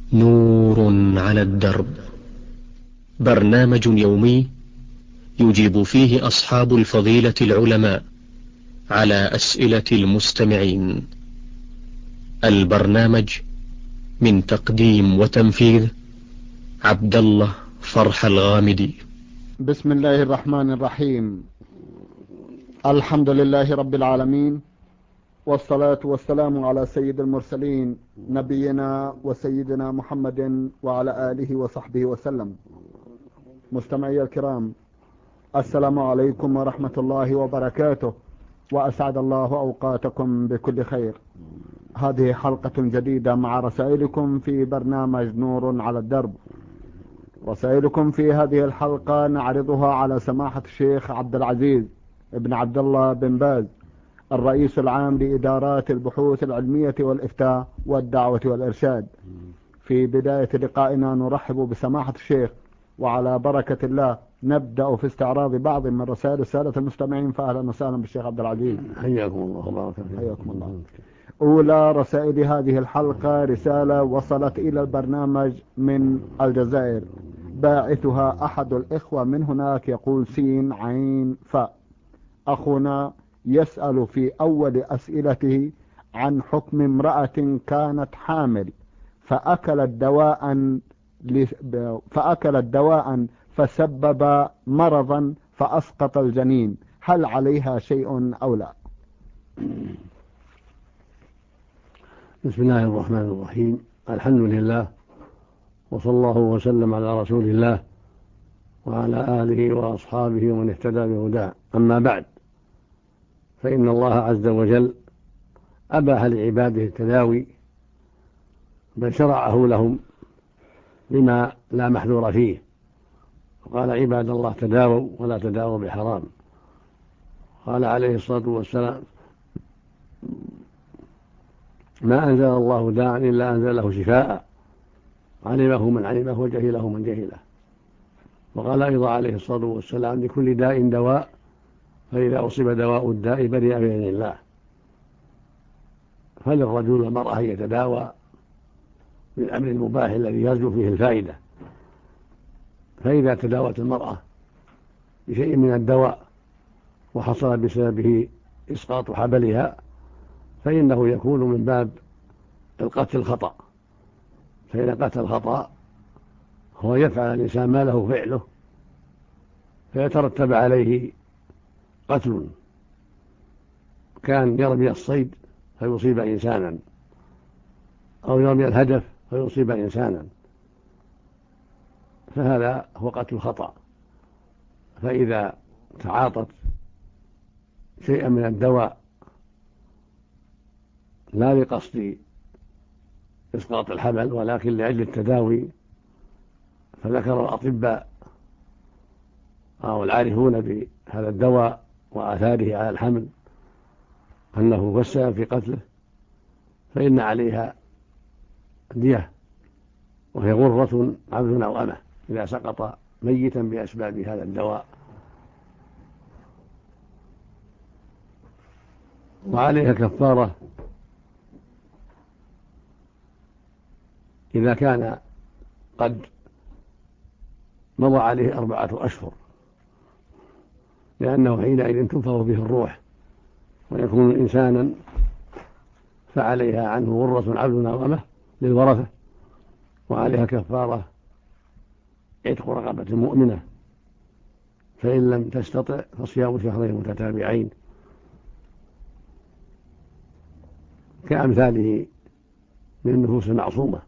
نور على الدرب، برنامج يومي يجيب فيه أصحاب الفضيلة العلماء على أسئلة المستمعين. البرنامج من تقديم وتنفيذ عبد الله فرح الغامدي. بسم الله الرحمن الرحيم. الحمد لله رب العالمين، والصلاة والسلام على سيد المرسلين نبينا وسيدنا محمد وعلى آله وصحبه وسلم. مستمعي الكرام، السلام عليكم ورحمة الله وبركاته، وأسعد الله أوقاتكم بكل خير. هذه حلقة جديدة مع رسائلكم في برنامج نور على الدرب. رسائلكم في هذه الحلقة نعرضها على سماحة الشيخ عبد العزيز ابن عبد الله بن باز، الرئيس العام لإدارات البحوث العلمية والإفتاء والدعوة والإرشاد. في بداية لقائنا نرحب بسماحة الشيخ، وعلى بركة الله نبدأ في استعراض بعض من رسائل السادة المستمعين. فأهلا وسهلا بالشيخ عبد العزيز. حياكم الله وبارك فيكم. حياكم الله. أولى رسائل هذه الحلقة رسالة وصلت إلى البرنامج من الجزائر، باعثها أحد الإخوة من هناك، يقول سين عين فاء. أخونا يسأل في أول أسئلته عن حكم امرأة كانت حامل فأكلت دواء فسبب مرضا فأسقط الجنين، هل عليها شيء أو لا؟ بسم الله الرحمن الرحيم. الحمد لله، وصلى الله وسلم على رسول الله وعلى آله وأصحابه ومن اهتدى بهداه. أما بعد، فإن الله عز وجل أباح لعباده التداوي، بل شرعه لهم لما لا محذور فيه، وقال عباد الله تداووا ولا تداووا بحرام. قال عليه الصلاة والسلام: ما أنزل الله داعا إلا أنزل له شفاء، علمه من علمه وجهله من جهله. وقال أيضا عليه الصلاة والسلام: لكل داء دواء، فإذا أصيب دواء الداء برئ بإذن الله. فللرجل والمرأة يتداوى بالأمر المباح الذي يرجو فيه الفائدة. فإذا تداوت المرأة بشيء من الدواء وحصل بسببه إسقاط حبلها، فإنه يكون من باب القتل الخطأ. فإن قتل الخطأ هو يفعل الإنسان ما له فعله، فيترتب عليه قتل، كان يرمي الصيد فيصيب إنسانا، أو يرمي الهدف فيصيب إنسانا، فهذا هو قتل الخطأ. فإذا تعاطت شيئا من الدواء لا لقصد إسقاط الحمل ولكن لأجل التداوي، فذكر الأطباء أو العارفون بهذا الدواء وآثاره على الحمل أنه هو السبب في قتله، فإن عليها دية، وهي غرة عبد أو أمة إذا سقط ميتا بأسباب هذا الدواء. وعليها كفارة إذا كان قد مضى عليه 4 أشهر، لأنه حينئذ تنفخ فيه الروح ويكون إنسانا، فعليها عنه غرة عبد أو أمة للورثة. وعليها كفارة عتق رقبة مؤمنة، فإن لم تستطع فصيام شهرين متتابعين كأمثاله من النفوس المعصومة،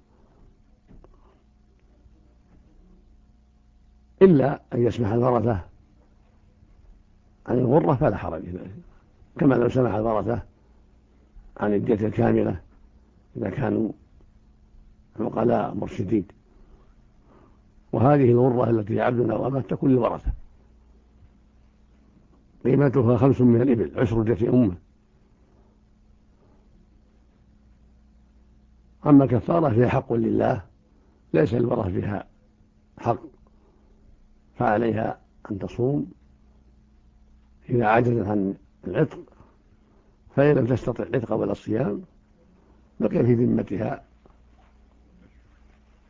إلا أن يسمح الورثة عن الغرة فلا حرج، كما لو سمح الورثة عن الدية الكاملة إذا كانوا عقلاء مرشدين. وهذه الغرة التي عبد أو أمة تكون للورثة، قيمتها 5 من الإبل، عشر دية أمه. أما الكفارة فيها حق لله، ليس للورثة فيها حق، فعليها أن تصوم إذا عجزت عن العتق، فإن لم تستطع العتق ولا الصيام بقي في ذمتها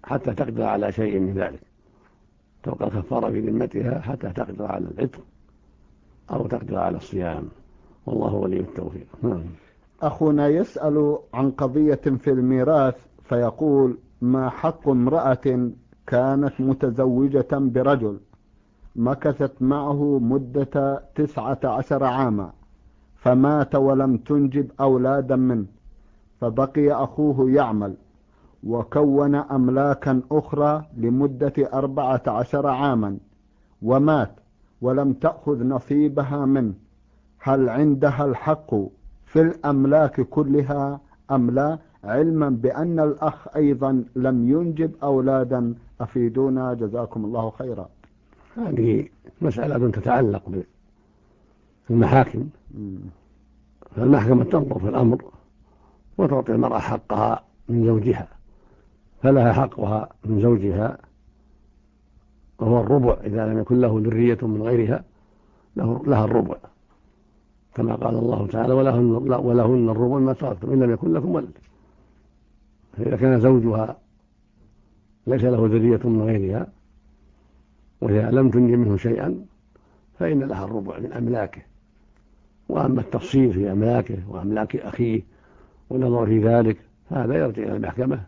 حتى تقدر على شيء من ذلك، تبقى الكفارة في ذمتها حتى تقدر على العتق أو تقدر على الصيام، والله ولي التوفيق. أخونا يسأل عن قضية في الميراث فيقول: ما حق امرأة كانت متزوجة برجل مكثت معه مدة 19 عاما فمات ولم تنجب أولادا منه، فبقي أخوه يعمل وكون أملاكا أخرى لمدة 14 عاما ومات ولم تأخذ نصيبها منه، هل عندها الحق في الأملاك كلها أم لا، علما بأن الأخ أيضا لم ينجب أولادا؟ أفيدونا جزاكم الله خيرا. هذه مسألة تتعلق بالمحاكم، فالمحكمة تنظر في الأمر وتعطي المرأة حقها من زوجها، فلها حقها من زوجها وهو الربع إذا لم يكن له ذرية من غيرها، لها الربع كما قال الله تعالى: ولهن الربع ما تركتم إن لم يكن لكم ولد. فإذا كان زوجها ليس له ذرية من غيرها وهي لم تنجب منه شيئا فإن لها الربع من أملاكه. وأما التفصيل في أملاكه وأملاك أخيه والنظر في ذلك هذا يرجع إلى المحكمة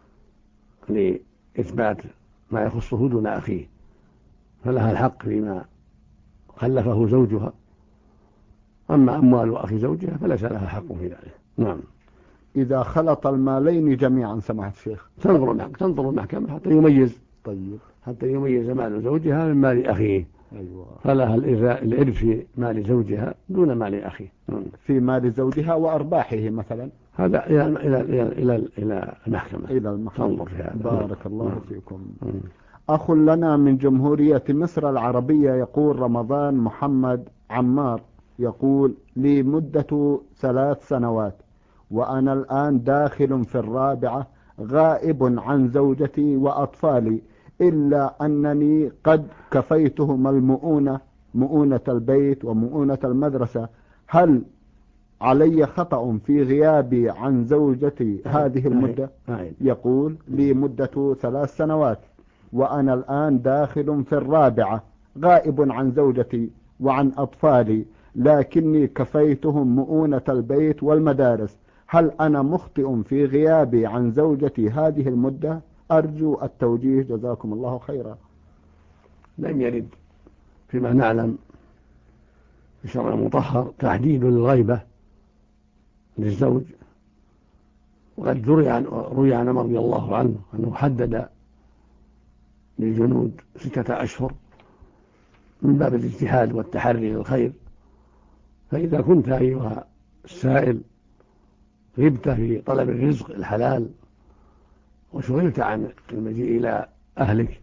لإثبات ما يخصه دون أخيه، فلها الحق فيما خلفه زوجها، أما أموال أخي زوجها فليس لها حق في ذلك. نعم. إذا خلط المالين جميعا سماحة الشيخ تنظر المحكمة حتى يميز. طيب. حتى يميز مال زوجها من مال أخيه. أيوة. فلها الإرث في مال زوجها دون مال أخيه. في مال زوجها وأرباحه مثلا، هذا إلى المحكمة تنظر في هذا. بارك الله فيكم. أخ لنا من جمهورية مصر العربية يقول: رمضان محمد عمار، يقول: لي مدة 3 سنوات وأنا الآن داخل في الرابعة، غائب عن زوجتي وأطفالي، إلا أنني قد كفيتهم مؤونة البيت ومؤونة المدرسة، هل علي خطأ في غيابي عن زوجتي هذه المدة؟ يقول: لي مدة 3 سنوات وأنا الآن داخل في الرابعة، غائب عن زوجتي وعن أطفالي، لكني كفيتهم مؤونة البيت والمدارس، هل أنا مخطئ في غيابي عن زوجتي هذه المدة؟ أرجو التوجيه جزاكم الله خيرا. لم يرد فيما نعلم في الشرع المطهر تحديد للغيبة للزوج، وقد روي عن رضي الله عنه أنه حدد للجنود 6 أشهر من باب الاجتهاد والتحري للخير. فإذا كنت أيها السائل غبت في طلب الرزق الحلال وشغلت عن المجيء إلى أهلك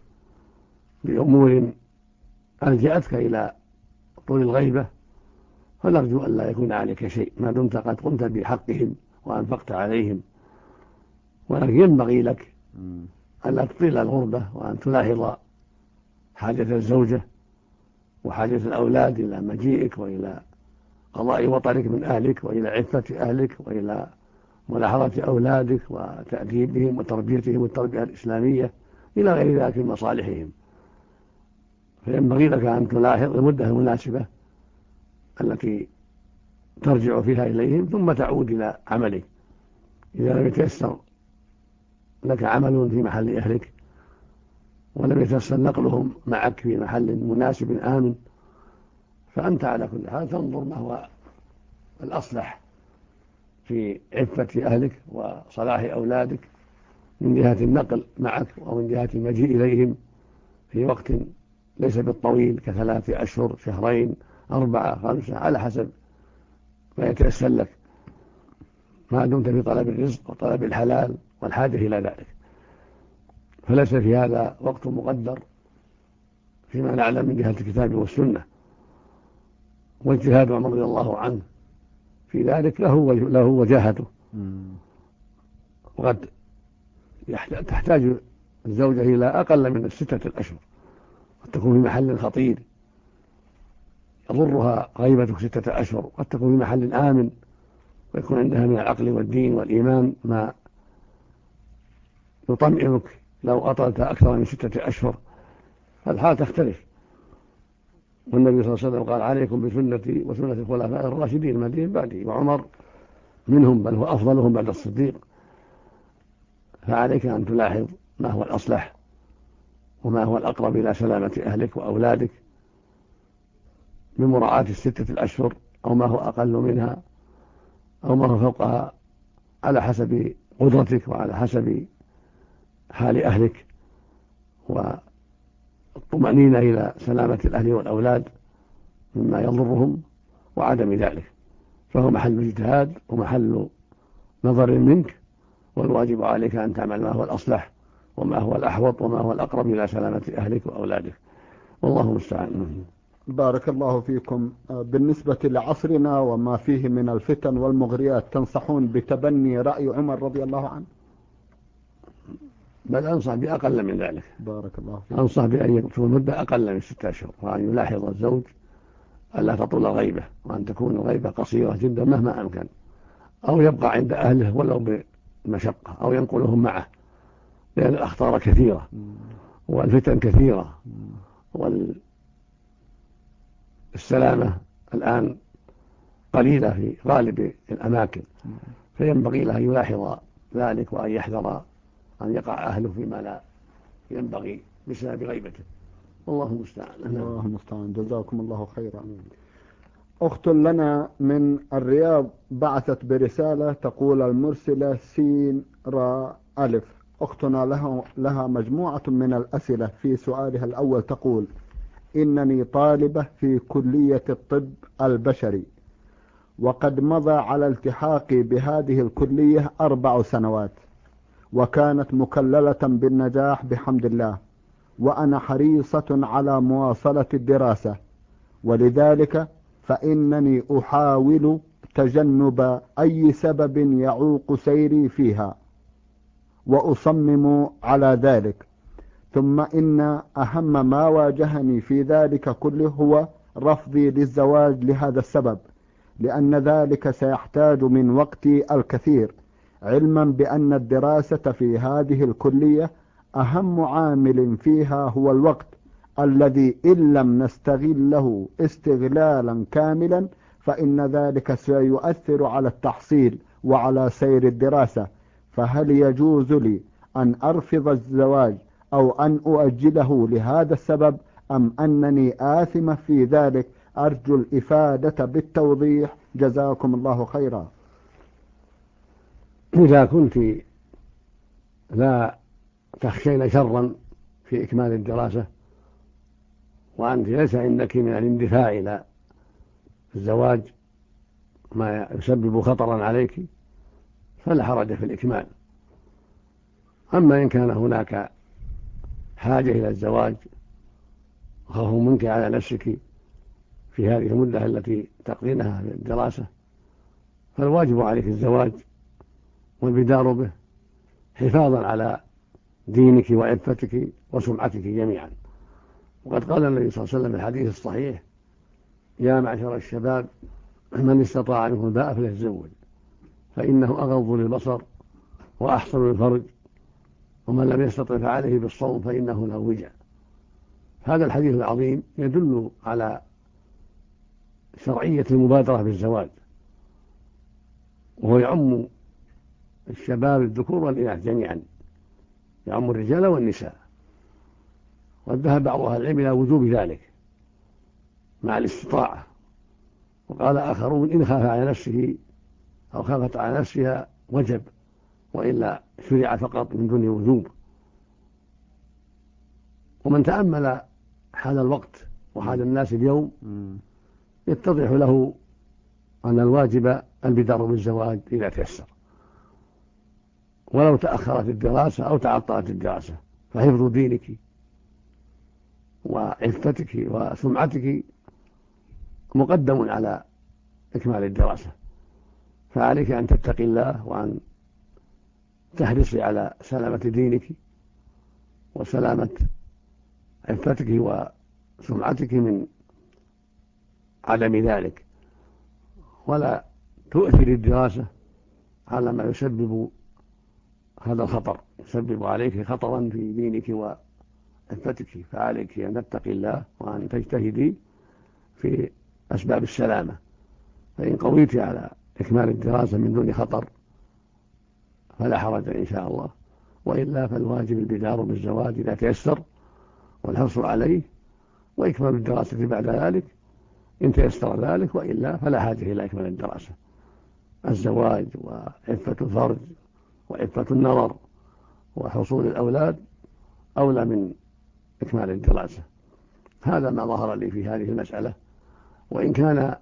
بأمور ألجأتك إلى طول الغيبة، فنرجو أن لا يكون عليك شيء ما دمت قد قمت بحقهم وأنفقت عليهم. ولكن ينبغي لك أن لا تطيل الغربة وأن تلاحظ حاجة الزوجة وحاجة الأولاد إلى مجيئك وإلى قضاء وطنك من أهلك وإلى عفة أهلك وإلى ملاحظة أولادك وتأديبهم وتربيتهم التربية الإسلامية إلى غير ذلك من مصالحهم. فينبغي لك أن تلاحظ المدة المناسبة التي ترجع فيها إليهم ثم تعود إلى عملك. إذا لم يتيسر لك عمل في محل أهلك ولم يتيسر نقلهم معك في محل مناسب آمن، فأنت على كل حال تنظر ما هو الأصلح في عفة أهلك وصلاح أولادك من جهة النقل معك ومن جهة المجيء إليهم في وقت ليس بالطويل ك3 أشهر 2 4 5 على حسب ما يتيسر لك ما دمت في طلب الرزق وطلب الحلال والحاجة إلى ذلك. فليس في هذا وقت مقدر فيما نعلم من جهة الكتاب والسنة، واجتهاد عمر رضي الله عنه في ذلك له وجاهته. وقد تحتاج الزوجة إلى أقل من 6 أشهر، قد تكون في محل خطير يضرها غيبتك 6 أشهر، قد تكون في محل آمن ويكون عندها من العقل والدين والإيمان ما يطمئنك لو قطعت أكثر من 6 أشهر فالحال تختلف. والنبي صلى الله عليه وسلم قال: عليكم بسنتي وسنة الخلفاء الراشدين المهديين بعدي، وعمر منهم بل هو أفضلهم بعد الصديق. فعليك أن تلاحظ ما هو الأصلح وما هو الأقرب إلى سلامة أهلك وأولادك بمراعاة 6 أشهر أو ما هو أقل منها أو ما هو فوقها، على حسب قدرتك وعلى حسب حال أهلك والطمأنينة إلى سلامة الأهل والأولاد مما يضرهم وعدم ذلك. فهو محل اجتهاد ومحل نظر منك، والواجب عليك أن تعمل ما هو الأصلح وما هو الأحوط وما هو الأقرب إلى سلامة أهلك وأولادك، والله المستعان. بارك الله فيكم. بالنسبة لعصرنا وما فيه من الفتن والمغريات، تنصحون بتبني رأي عمر رضي الله عنه؟ بل أنصح بأقل من ذلك. بارك الله فيكم. أنصح بأن يكون مدة أقل من 6 أشهر، وأن يلاحظ الزوج ألا تطول الغيبة، وأن تكون الغيبة قصيرة جدا مهما أمكن، أو يبقى عند أهله ولو بمشقة، أو ينقلهم معه، لأن الأخطار كثيرة والفتن كثيرة والسلامة الآن قليلة في غالب الأماكن، فينبغي له أن يلاحظ ذلك وأن يحذر أن يقع أهله فيما لا ينبغي بسبب غيبته، والله المستعان. الله المستعان. جزاكم الله خيرا. أخت لنا من الرياض بعثت برسالة تقول: المرسلة سين را ألف. أختنا لها مجموعة من الأسئلة. في سؤالها الأول تقول: إنني طالبة في كلية الطب البشري، وقد مضى على التحاقي بهذه الكلية 4 سنوات، وكانت مكللة بالنجاح بحمد الله، وأنا حريصة على مواصلة الدراسة، ولذلك فإنني أحاول تجنب أي سبب يعوق سيري فيها، وأصمم على ذلك. ثم إن أهم ما واجهني في ذلك كله هو رفضي للزواج لهذا السبب، لأن ذلك سيحتاج من وقتي الكثير، علما بأن الدراسة في هذه الكلية أهم عامل فيها هو الوقت، الذي إن لم نستغله استغلالا كاملا فإن ذلك سيؤثر على التحصيل وعلى سير الدراسة. فهل يجوز لي أن أرفض الزواج أو أن أؤجله لهذا السبب، أم أنني آثمة في ذلك؟ أرجو الإفادة بالتوضيح، جزاكم الله خيرا. إذا كنت لا تخشين شرا في إكمال الدراسة، وأنت ليس عندك من الاندفاع إلى الزواج ما يسبب خطرا عليك، فلا حرج في الإكمال. أما إن كان هناك حاجة إلى الزواج وخوف منك على نفسك في هذه المدة التي تقضينها في الدراسة، فالواجب عليك الزواج والبدار به حفاظا على دينك وعفتك وسمعتك جميعا. وقد قال النبي صلى الله عليه وسلم في الحديث الصحيح: يا معشر الشباب من استطاع منكم الباءة فليتزوج، فإنه أغض للبصر وأحصن للفرج، ومن لم يستطع فعليه بالصوم فإنه له وجع. هذا الحديث العظيم يدل على شرعية المبادرة بالزواج، وهو يعم الشباب الذكور والإناث جميعا، يعم الرجال والنساء. وذهب بعض أهل العلم إلى وجوب ذلك مع الاستطاعة، وقال آخرون إن خاف على نفسه أو خافت على نفسها وجب، وإلا شرع فقط من دون وجوب. ومن تأمل حال الوقت وحال الناس اليوم يتضح له أن الواجب البدار بالزواج إذا تيسر، ولو تأخرت الدراسة أو تعطلت الدراسة، فحفظ دينك وعفتك وسمعتك مقدم على إكمال الدراسة. فعليك أن تتقي الله وأن تحرصي على سلامة دينك وسلامة عفتك وسمعتك من عدم ذلك، ولا تؤثر الدراسة على ما يسبب هذا الخطر يسبب عليك خطرا في دينك وعفتك، فعليك أن تتقي الله وأن تجتهدي في أسباب السلامة. فإن قويت على إكمال الدراسة من دون خطر فلا حرج إن شاء الله، وإلا فالواجب البدار بالزواج إذا تيسر والحرص عليه، وإكمال الدراسة بعد ذلك إن تيسر ذلك، وإلا فلا حاجة إلى إكمال الدراسة. الزواج وعفة الفرج وعفة النظر وحصول الأولاد أولى من إكمال الدراسة. هذا ما ظهر لي في هذه المسألة. وإن كان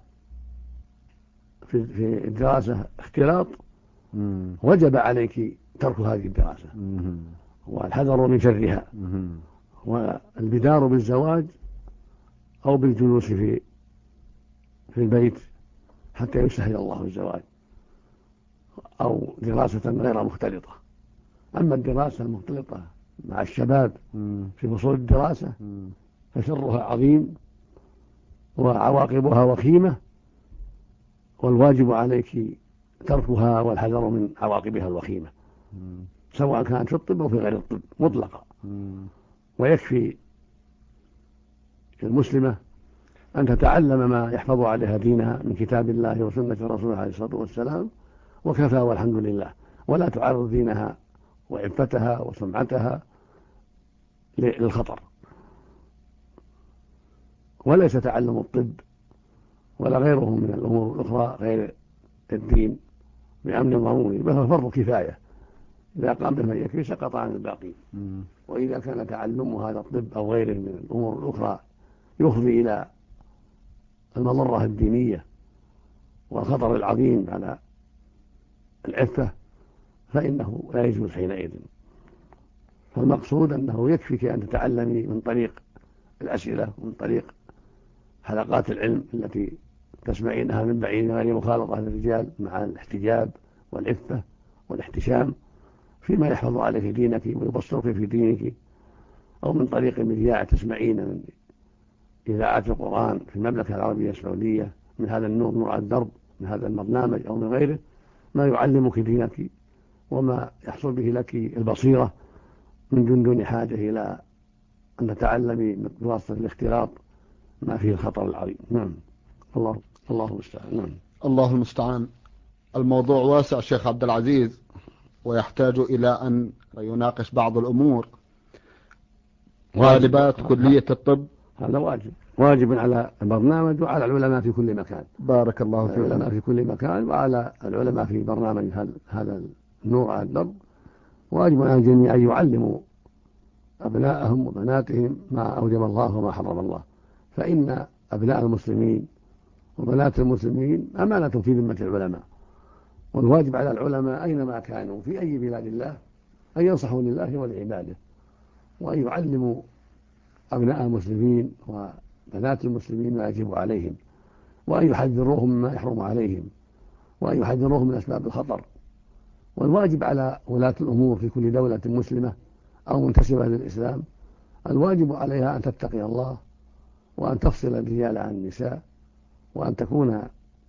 في الدراسة اختلاط وجب عليك ترك هذه الدراسة والحذر من شرها، والبدار بالزواج أو بالجلوس في البيت حتى يسهل الله الزواج، أو دراسة غير مختلطة. أما الدراسة المختلطة مع الشباب في فصول الدراسة فشرها عظيم وعواقبها وخيمة، والواجب عليك تركها والحذر من عواقبها الوخيمة، سواء كانت في الطب أو في غير الطب مطلقة. ويكفي المسلمة أن تتعلم ما يحفظ عليها دينها من كتاب الله وسنة رسوله عليه الصلاة والسلام، وكفى والحمد لله، ولا تعرض دينها وعفتها وسمعتها للخطر. وليس تعلم الطب ولا غيره من الأمور الأخرى غير الدين بأمر ضروري، بل هو فرض كفاية، إذا قام به من يكفي سقط عن الباقي. وإذا كان تعلم هذا الطب أو غيره من الأمور الأخرى يفضي إلى المضرة الدينية والخطر العظيم على العفة فإنه لا يجوز حينئذ. فالمقصود أنه يكفيك أن تتعلمي من طريق الأسئلة ومن طريق حلقات العلم التي تسمعينها من بعيد غير مخالطة للرجال، مع الاحتجاب والعفة والاحتشام فيما يحفظ عليك دينك ويبصرك في دينك، أو من طريق مذياع تسمعين من إذاعات القرآن في المملكة العربية السعودية من هذا النور، نور على الدرب، من هذا البرنامج أو من غيره، ما يعلمك دينك وما يحصل به لك البصيرة من دون حاجة إلى أن تتعلمي بواسطة الاختلاط ما فيه الخطر العظيم. نعم. الله المستعان. نعم. الله المستعان. الموضوع واسع شيخ عبد العزيز، ويحتاج إلى أن يناقش بعض الأمور. طالبات كلية الطب هذا واجب على البرنامج وعلى العلماء في كل مكان. بارك الله فيكم. العلماء في كل مكان وعلى العلماء في برنامج هذا النور على الدرب، واجب على الجميع أن يعلموا أبناءهم وبناتهم ما أوجب الله وما حرم الله، فإن أبناء المسلمين وبنات المسلمين أمانة في ذمة العلماء، والواجب على العلماء أينما كانوا في أي بلاد الله أن ينصحوا لله ولعباده، وأن يعلموا أبناء المسلمين وبنات المسلمين ما يجب عليهم، وأن يحذروهم مما يحرم عليهم، وأن يحذروهم من أسباب الخطر. والواجب على ولاة الأمور في كل دولة مسلمة أو منتسبة للإسلام، الواجب عليها أن تتقي الله وأن تفصل الرجال عن النساء، وأن تكون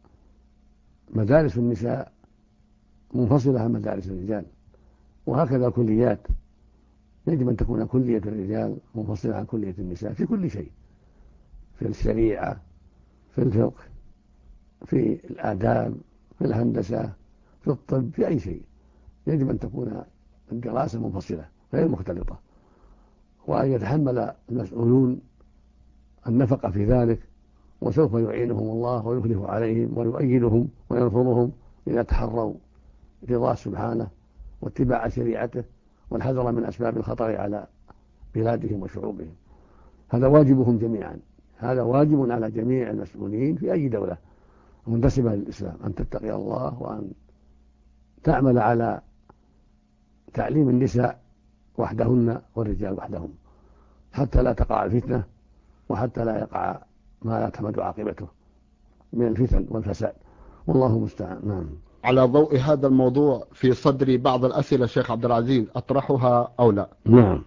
مدارس النساء منفصلة عن مدارس الرجال، وهكذا الكليات يجب أن تكون كلية الرجال منفصلة عن كلية النساء في كل شيء، في الشريعة، في الفقه، في الآداب، في الهندسة، في الطب، في أي شيء يجب أن تكون الدراسة منفصلة غير مختلطة، وأن يتحمل المسؤولون النفقة في ذلك، وسوف يعينهم الله ويخلف عليهم ويؤيدهم وينصرهم إذا تحروا رضاه سبحانه واتباع شريعته والحذر من أسباب الخطر على بلادهم وشعوبهم. هذا واجبهم جميعا، هذا واجب على جميع المسؤولين في أي دولة منتسبة للإسلام، أن تتقي الله وأن تعمل على تعليم النساء وحدهن والرجال وحدهم، حتى لا تقع الفتنة وحتى لا يقع ما لا تحمد عاقبته من الفتن والفساد، والله المستعان. نعم. على ضوء هذا الموضوع في صدري بعض الأسئلة شيخ عبد العزيز، أطرحها أو لا؟ نعم،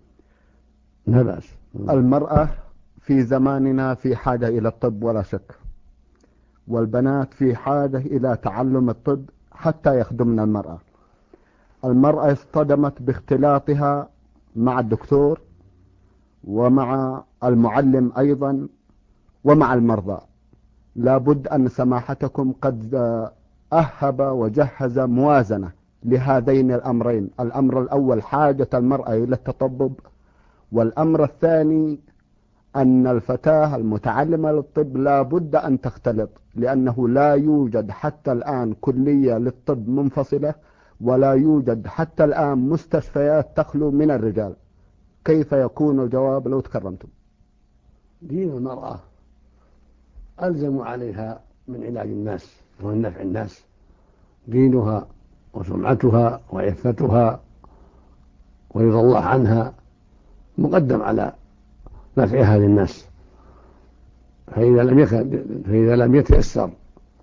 لا بأس. المرأة في زماننا في حاجة إلى الطب ولا شك، والبنات في حاجة إلى تعلم الطب حتى يخدمن المرأة. المرأة اصطدمت باختلاطها مع الدكتور ومع المعلم أيضا ومع المرضى، لابد أن سماحتكم قد أهب وجهز موازنة لهذين الأمرين. الأمر الأول حاجة المرأة إلى التطبب، والأمر الثاني أن الفتاة المتعلمة للطب لابد أن تختلط، لأنه لا يوجد حتى الآن كلية للطب منفصلة، ولا يوجد حتى الآن مستشفيات تخلو من الرجال. كيف يكون الجواب لو تكرمتم؟ دين المرأة ألزم عليها من علاج الناس ومن نفع الناس، دينها وسمعتها وعفتها ورضا الله عنها مقدم على نفعها للناس. فإذا لم يتيسر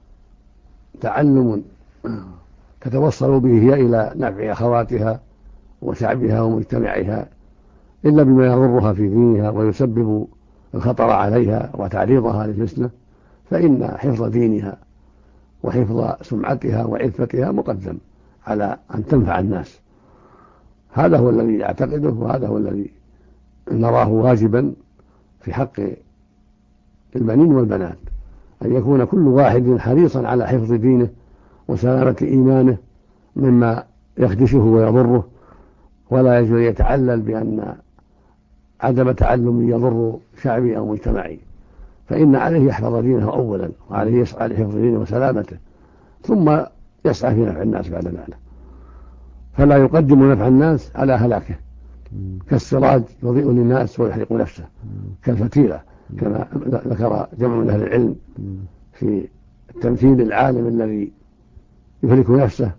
تعلم تتوصل به هي إلى نفع أخواتها وشعبها ومجتمعها إلا بما يضرها في دينها ويسبب الخطر عليها وتعريضها للفتنة، فإن حفظ دينها وحفظ سمعتها وعفتها مقدم على أن تنفع الناس. هذا هو الذي أعتقده، وهذا هو الذي نراه واجبا في حق البنين والبنات، أن يكون كل واحد حريصا على حفظ دينه وسلامة إيمانه مما يخدشه ويضره، ولا يجوز يتعلل بأن عدم تعلم يضر شعبي أو مجتمعي، فإن عليه يحفظ دينه أولا، وعليه يسعى لحفظ دينه وسلامته، ثم يسعى في نفع الناس بعد ذلك. فلا يقدم نفع الناس على هلاكه، كالسراج يضيء للناس ويحرق نفسه، كالفتيلة كما ذكر جمع من أهل العلم في التمثيل العالم الذي يهلك نفسه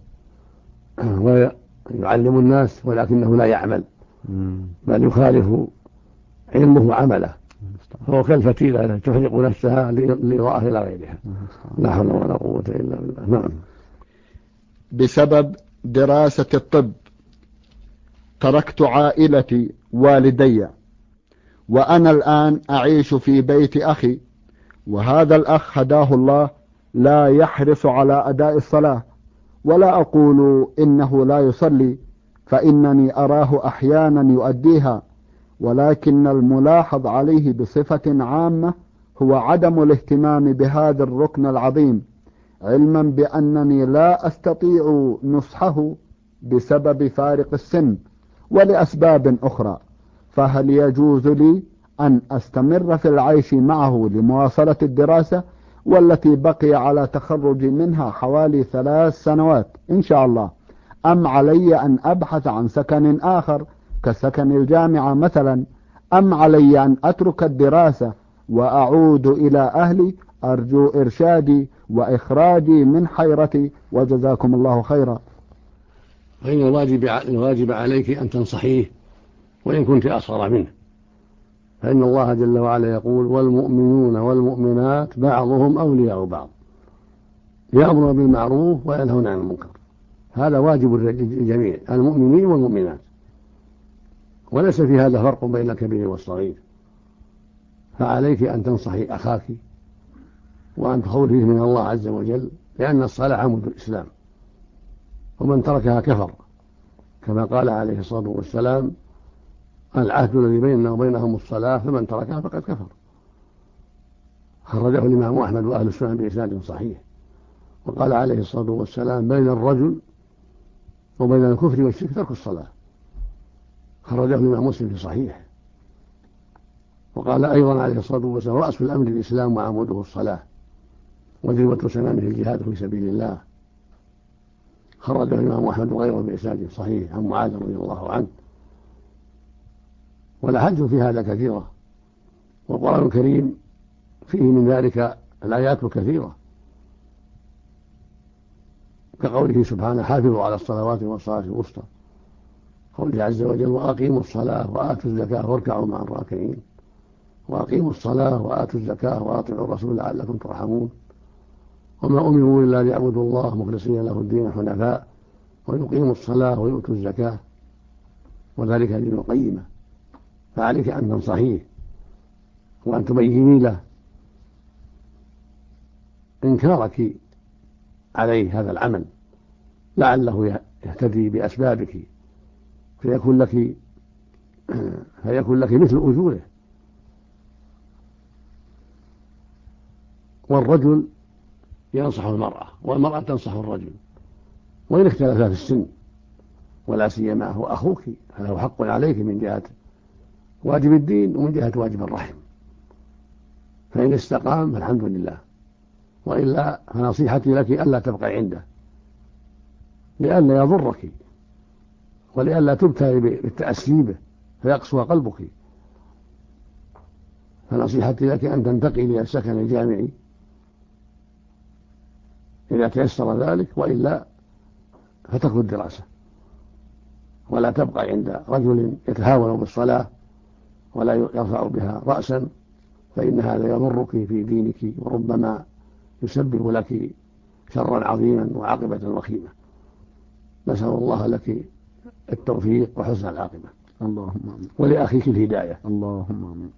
ويعلم الناس ولكنه لا يعمل، بل يخالف علمه عمله، فهو كالفتيلة التي تحرق نفسها لإضاءة إلى غيرها. لا حول ولا قوة إلا بالله. نعم. بسبب دراسة الطب تركت عائلتي والدي، وأنا الآن أعيش في بيت أخي، وهذا الأخ هداه الله لا يحرص على أداء الصلاة، ولا أقول إنه لا يصلي، فإنني أراه أحيانا يؤديها، ولكن الملاحظ عليه بصفة عامة هو عدم الاهتمام بهذا الركن العظيم، علما بأنني لا أستطيع نصحه بسبب فارق السن ولأسباب أخرى. فهل يجوز لي أن أستمر في العيش معه لمواصلة الدراسة والتي بقي على تخرج منها حوالي 3 سنوات إن شاء الله، أم علي أن أبحث عن سكن آخر كسكن الجامعة مثلا، أم علي أن أترك الدراسة وأعود إلى أهلي؟ أرجو إرشادي وإخراجي من حيرتي، وجزاكم الله خيرا. فإن الواجب عليك أن تنصحيه وإن كنت أصغر منه، فإن الله جل وعلا يقول: والمؤمنون والمؤمنات بعضهم أولياء بعض يأمرون بالمعروف وينهون عن المنكر. هذا واجب الجميع، المؤمنين والمؤمنات، وليس في هذا فرق بين الكبير والصغير. فعليك أن تنصحي أخاك وأن تخوفيه من الله عز وجل، لأن الصلاة عمود الإسلام، ومن تركها كفر، كما قال عليه الصلاة والسلام: العهد الذي بيننا وبينهم الصلاة، فمن تركها فقد كفر. خرجه الإمام أحمد وأهل السنن بإسناد صحيح. وقال عليه الصلاة والسلام: بين الرجل وبين الكفر والشرك ترك الصلاة. خرجه الإمام مسلم في صحيح. وقال أيضا عليه الصلاة والسلام: رأس الأمر الإسلام وعموده الصلاة، وذروة سنامه الجهاد في سبيل الله. خرجه الإمام أحمد وغيره بإسناد صحيح عن معاذ رضي الله عنه. والأحاديث في هذا كثيرة، والقرآن الكريم فيه من ذلك الآيات كثيرة، كقوله سبحانه: حافظوا على الصلوات والصلاة الوسطى، قوله عز وجل: وأقيموا الصلاة وآتوا الزكاة واركعوا مع الراكعين. وأقيموا الصلاة وآتوا الزكاة وأطيعوا الرسول لعلكم ترحمون. وما أمروا إلا ليعبدوا الله مخلصين له الدين حنفاء ويقيموا الصلاة ويؤتوا الزكاة وذلك دين القيمة. فعليك أن تنصحيه وأن تبيني له إنكارك عليه هذا العمل، لعله يهتدي بأسبابك فيكون لك مثل أجوره. والرجل ينصح المرأة والمرأة تنصح الرجل، وإن اختلفا في السن، ولا سيما هو أخوك فله حق عليك من جهة واجب الدين ومن جهة واجب الرحم، فإن استقام فالحمد لله، وإلا فنصيحتي لك ألا تبقي عنده لئلا يضرك ولئلا تبتلي بالتأسي به فيقسو قلبك. فنصيحتي لك أن تنتقلي إلى السكن الجامعي إذا تيسر ذلك، وإلا فترك الدراسة، ولا تبقى عند رجل يتهاون بالصلاة ولا يرفع بها رأسا، فإن هذا يضرك في دينك وربما يسبب لك شرا عظيما وعاقبة وخيمة. نسأل الله لك التوفيق وحسن العاقبة. اللهم آمين. ولأخيك الهداية. اللهم آمين.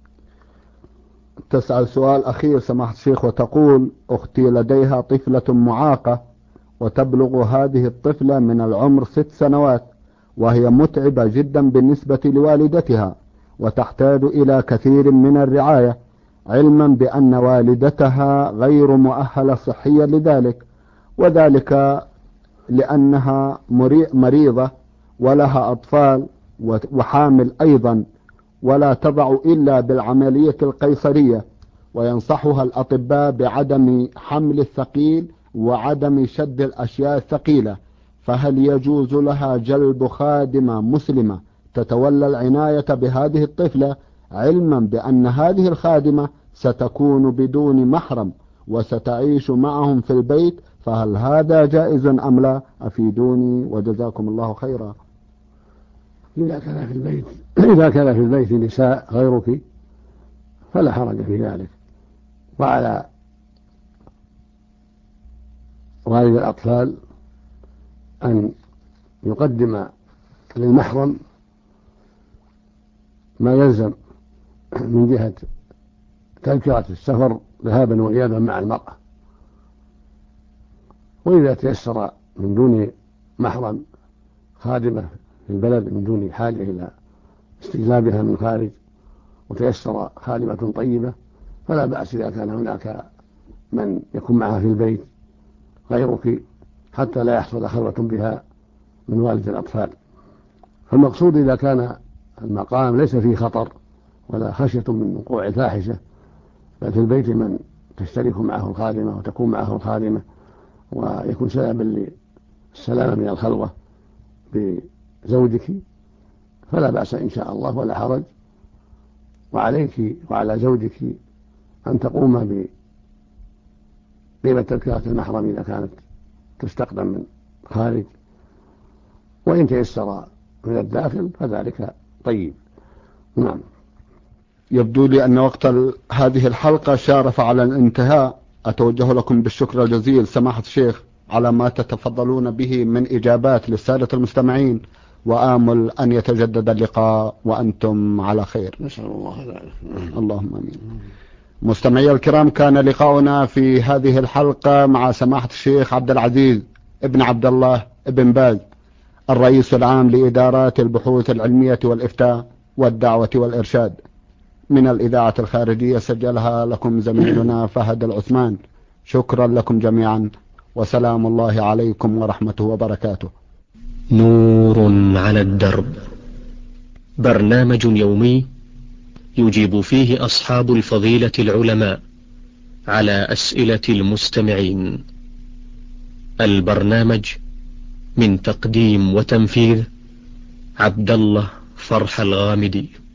تسأل سؤال أخير سماحة الشيخ وتقول: أختي لديها طفلة معاقة، وتبلغ هذه الطفلة من العمر 6 سنوات، وهي متعبة جدا بالنسبة لوالدتها، وتحتاج إلى كثير من الرعاية، علما بأن والدتها غير مؤهلة صحيا لذلك، وذلك لأنها مريضة ولها أطفال وحامل أيضا، ولا تضع إلا بالعملية القيصرية، وينصحها الأطباء بعدم حمل الثقيل وعدم شد الأشياء الثقيلة، فهل يجوز لها جلب خادمة مسلمة تتولى العناية بهذه الطفلة، علما بأن هذه الخادمة ستكون بدون محرم وستعيش معهم في البيت، فهل هذا جائز أم لا؟ أفيدوني وجزاكم الله خيرا. إذا كان في البيت نساء غيرك فلا حرج في ذلك، وعلى والد الأطفال أن يقدم للمحرم ما يلزم من جهة تذكرة السفر ذهابا وإيابا مع المرأة، وإذا تيسر من دون محرم خادمة في البلد من دون حاجة إلى استجلابها من خارج، وتيسر خادمة طيبة، فلا بأس إذا كان هناك من يكون معها في البيت غيرك حتى لا يحصل خلوة بها من والد الأطفال. فالمقصود إذا كان المقام ليس فيه خطر ولا خشية من وقوع الفاحشة، بل في البيت من تشترك معه الخادمة وتكون معه الخادمة ويكون سببا للسلامة من الخلوة بزوجك، فلا بأس إن شاء الله ولا حرج. وعليك وعلى زوجك أن تقوم بقيمة تذكرة المحرم إذا كانت تستقدم من خارج، وإن تيسر من الداخل فذلك طيب. نعم. يبدو لي أن وقت هذه الحلقة شارف على الانتهاء. أتوجه لكم بالشكر الجزيل سماحة الشيخ على ما تتفضلون به من إجابات للسادة المستمعين، وآمل أن يتجدد اللقاء وأنتم على خير. نسأل الله ذلك. اللهم آمين. مستمعي الكرام، كان لقاؤنا في هذه الحلقة مع سماحة الشيخ عبد العزيز ابن عبد الله ابن باز، الرئيس العام لإدارات البحوث العلمية والإفتاء والدعوة والإرشاد، من الإذاعة الخارجية، سجلها لكم زميلنا فهد العثمان. شكرا لكم جميعا، وسلام الله عليكم ورحمته وبركاته. نور على الدرب، برنامج يومي يجيب فيه أصحاب الفضيلة العلماء على أسئلة المستمعين. البرنامج من تقديم وتنفيذ عبد الله فرح الغامدي.